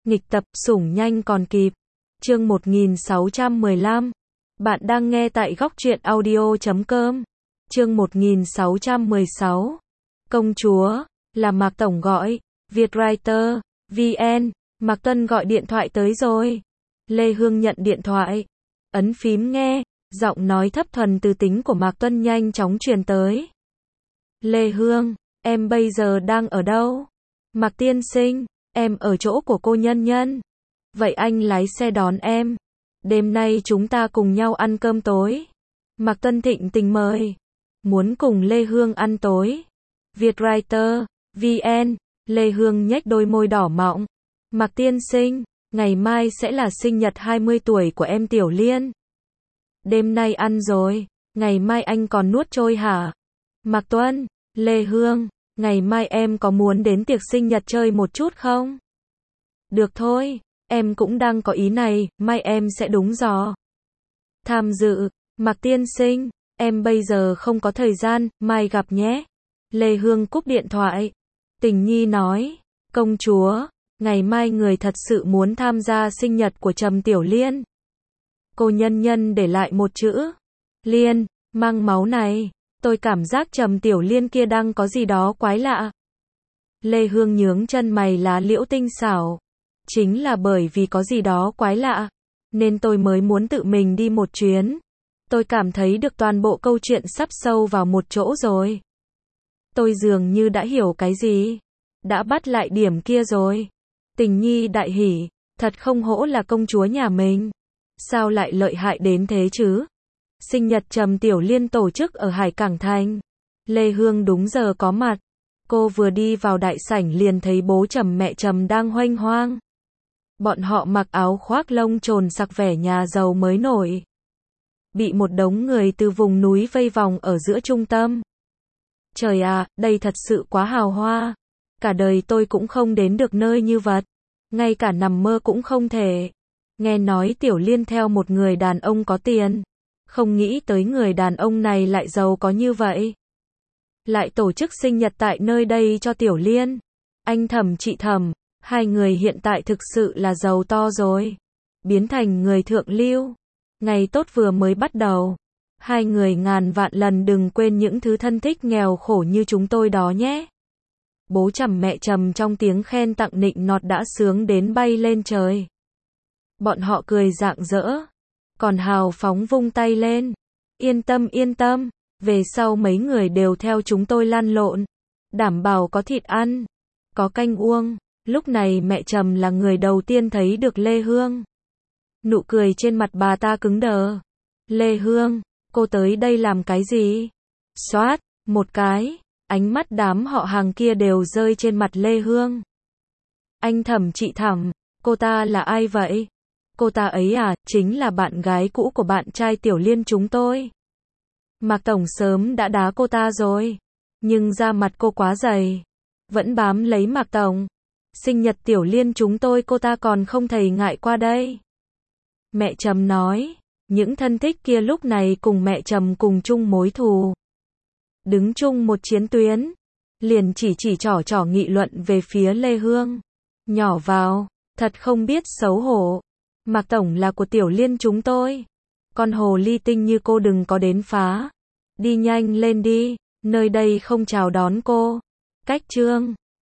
Nghịch tập, sủng nhanh còn kịp. Chương 1615. Bạn đang nghe tại góc truyện audio.com. Chương 1616. Công chúa, là Mạc Tổng gọi. Vietwriter, VN. Mạc Tuân gọi điện thoại tới rồi. Lê Hương nhận điện thoại. Ấn phím nghe, giọng nói thấp thuần từ tính của Mạc Tuân nhanh chóng truyền tới. Lê Hương, em bây giờ đang ở đâu? Mạc tiên sinh, em ở chỗ của cô Nhân Nhân. Vậy anh lái xe đón em. Đêm nay chúng ta cùng nhau ăn cơm tối. Mạc Tuân thịnh tình mời. Muốn cùng Lê Hương ăn tối. Vietwriter, VN. Lê Hương nhếch đôi môi đỏ mọng. Mạc tiên sinh, ngày mai sẽ là sinh nhật 20 tuổi của em Tiểu Liên. Đêm nay ăn rồi, ngày mai anh còn nuốt trôi hả? Mạc Tuân, Lê Hương, ngày mai em có muốn đến tiệc sinh nhật chơi một chút không? Được thôi, em cũng đang có ý này, mai em sẽ đúng giờ tham dự. Mạc tiên sinh, em bây giờ không có thời gian, mai gặp nhé. Lê Hương cúp điện thoại. Tình Nhi nói, công chúa, ngày mai người thật sự muốn tham gia sinh nhật của Trầm Tiểu Liên. Cô Nhân Nhân để lại một chữ. Liên, mang máu này. Tôi cảm giác Trầm Tiểu Liên kia đang có gì đó quái lạ. Lê Hương nhướng chân mày lá liễu tinh xảo. Chính là bởi vì có gì đó quái lạ, nên tôi mới muốn tự mình đi một chuyến. Tôi cảm thấy được toàn bộ câu chuyện sắp sâu vào một chỗ rồi. Tôi dường như đã hiểu cái gì. Đã bắt lại điểm kia rồi. Tình Nhi đại hỉ. Thật không hổ là công chúa nhà mình. Sao lại lợi hại đến thế chứ? Sinh nhật Trầm Tiểu Liên tổ chức ở Hải Cảng Thành. Lê Hương đúng giờ có mặt. Cô vừa đi vào đại sảnh liền thấy bố Trầm mẹ Trầm đang huênh hoang. Bọn họ mặc áo khoác lông trồn sặc vẻ nhà giàu mới nổi. Bị một đống người từ vùng núi vây vòng ở giữa trung tâm. Trời à, đây thật sự quá hào hoa. Cả đời tôi cũng không đến được nơi như vậy. Ngay cả nằm mơ cũng không thể. Nghe nói Tiểu Liên theo một người đàn ông có tiền. Không nghĩ tới người đàn ông này lại giàu có như vậy. Lại tổ chức sinh nhật tại nơi đây cho Tiểu Liên. Anh Thẩm chị Thẩm, hai người hiện tại thực sự là giàu to rồi. Biến thành người thượng lưu. Ngày tốt vừa mới bắt đầu. Hai người ngàn vạn lần đừng quên những thứ thân thích nghèo khổ như chúng tôi đó nhé. Bố Trầm mẹ Trầm trong tiếng khen tặng nịnh nọt đã sướng đến bay lên trời. Bọn họ cười rạng rỡ. Còn hào phóng vung tay lên. Yên tâm, về sau mấy người đều theo chúng tôi lăn lộn. Đảm bảo có thịt ăn, có canh uống. Lúc này mẹ Trầm là người đầu tiên thấy được Lê Hương. Nụ cười trên mặt bà ta cứng đờ. Lê Hương, cô tới đây làm cái gì? Xoát, một cái, ánh mắt đám họ hàng kia đều rơi trên mặt Lê Hương. Anh Thẩm chị Thẩm, cô ta là ai vậy? Cô ta ấy à, chính là bạn gái cũ của bạn trai Tiểu Liên chúng tôi. Mạc Tổng sớm đã đá cô ta rồi. Nhưng da mặt cô quá dày. Vẫn bám lấy Mạc Tổng. Sinh nhật Tiểu Liên chúng tôi cô ta còn không thèm ngại qua đây. Mẹ Trầm nói. Những thân thích kia lúc này cùng mẹ Trầm cùng chung mối thù. Đứng chung một chiến tuyến. Liền chỉ trỏ nghị luận về phía Lê Hương. Nhỏ vào, thật không biết xấu hổ. Mạc Tổng là của Tiểu Liên chúng tôi. Con hồ ly tinh như cô đừng có đến phá. Đi nhanh lên đi, nơi đây không chào đón cô. Cách chương